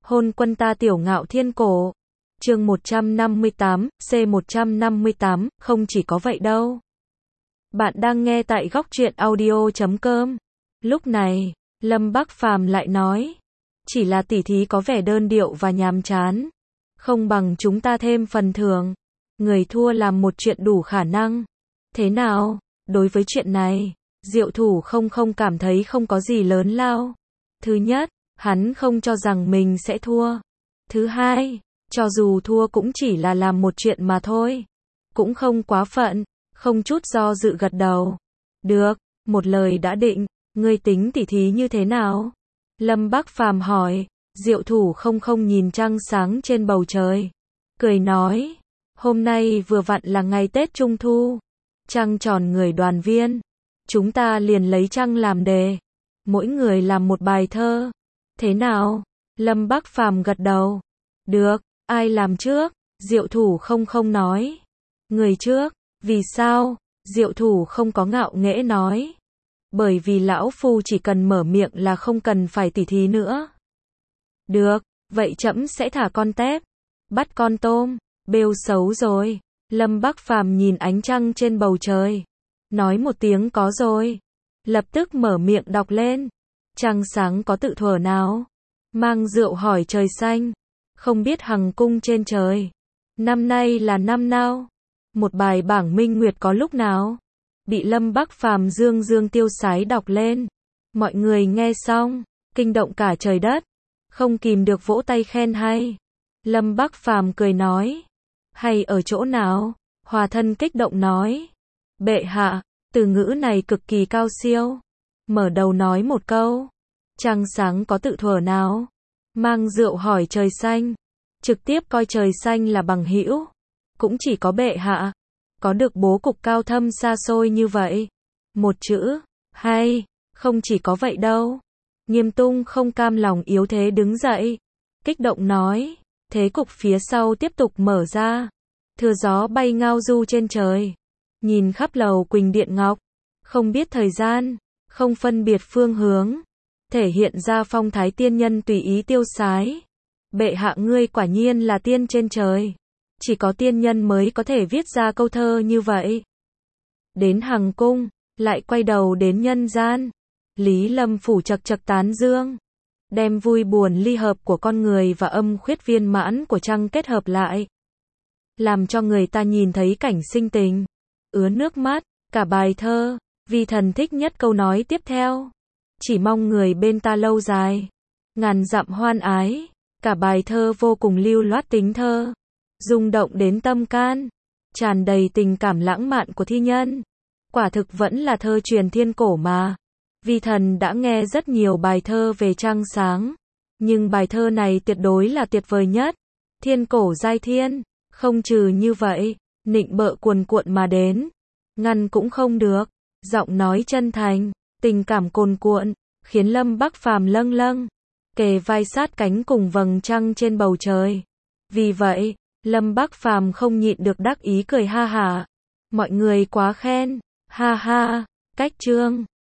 Hôn quân ta tiểu ngạo thiên cổ. Chương 158, C158, không chỉ có vậy đâu. Bạn đang nghe tại góc truyện audio.com. Lúc này, Lâm Bắc Phàm lại nói, chỉ là tỉ thí có vẻ đơn điệu và nhàm chán, không bằng chúng ta thêm phần thưởng, người thua làm một chuyện đủ khả năng. Thế nào? Đối với chuyện này, Diệu Thủ không cảm thấy không có gì lớn lao. Thứ nhất, hắn không cho rằng mình sẽ thua. Thứ hai, cho dù thua cũng chỉ là làm một chuyện mà thôi. Cũng không quá phận, không chút do dự gật đầu. Được, một lời đã định, ngươi tính tỉ thí như thế nào? Lâm Bắc Phàm hỏi. Diệu Thủ không nhìn trăng sáng trên bầu trời, cười nói, hôm nay vừa vặn là ngày Tết Trung Thu, trăng tròn người đoàn viên, chúng ta liền lấy trăng làm đề, mỗi người làm một bài thơ. Thế nào? Lâm Bắc Phàm gật đầu. Được, ai làm trước? Diệu Thủ không nói. Người trước. Vì sao? Diệu Thủ không có ngạo nghễ nói. Bởi vì lão phu chỉ cần mở miệng là không cần phải tỉ thí nữa. Được, vậy trẫm sẽ thả con tép, bắt con tôm, bêu xấu rồi. Lâm Bắc Phàm nhìn ánh trăng trên bầu trời, nói một tiếng có rồi, lập tức mở miệng đọc lên. Trăng sáng có tự thuở nào? Mang rượu hỏi trời xanh, không biết hằng cung trên trời, năm nay là năm nào? Một bài bảng minh nguyệt có lúc nào? Bị Lâm Bắc Phàm dương tiêu sái đọc lên. Mọi người nghe xong, kinh động cả trời đất, không kìm được vỗ tay khen hay. Lâm Bắc Phàm cười nói, hay ở chỗ nào? Hòa thân kích động nói, bệ hạ, từ ngữ này cực kỳ cao siêu. Mở đầu nói một câu, trăng sáng có tự thuở nào? Mang rượu hỏi trời xanh, trực tiếp coi trời xanh là bằng hữu. Cũng chỉ có bệ hạ có được bố cục cao thâm xa xôi như vậy. Một chữ, hay, không chỉ có vậy đâu. Nghiêm Tung không cam lòng yếu thế đứng dậy, kích động nói, thế cục phía sau tiếp tục mở ra. Thưa gió bay ngao du trên trời, nhìn khắp lầu Quỳnh Điện Ngọc, không biết thời gian, không phân biệt phương hướng, thể hiện ra phong thái tiên nhân tùy ý tiêu sái. Bệ hạ ngươi quả nhiên là tiên trên trời, chỉ có tiên nhân mới có thể viết ra câu thơ như vậy. Đến hằng cung, lại quay đầu đến nhân gian. Lý Lâm phủ chật tán dương, đem vui buồn ly hợp của con người và âm khuyết viên mãn của trăng kết hợp lại, làm cho người ta nhìn thấy cảnh sinh tình, ứa nước mắt. Cả bài thơ, vi thần thích nhất câu nói tiếp theo, chỉ mong người bên ta lâu dài, ngàn dặm hoan ái. Cả bài thơ vô cùng lưu loát tính thơ, rung động đến tâm can, tràn đầy tình cảm lãng mạn của thi nhân. Quả thực vẫn là thơ truyền thiên cổ mà. Vi thần đã nghe rất nhiều bài thơ về trăng sáng, nhưng bài thơ này tuyệt đối là tuyệt vời nhất. Thiên cổ giai thiên, không trừ như vậy, nịnh bợ cuồn cuộn mà đến, ngăn cũng không được. Giọng nói chân thành, tình cảm cuồn cuộn, khiến Lâm Bắc Phàm lâng kề vai sát cánh cùng vầng trăng trên bầu trời. Vì vậy, Lâm Bắc Phàm không nhịn được đắc ý cười ha hả. Mọi người quá khen, ha ha. Cách chương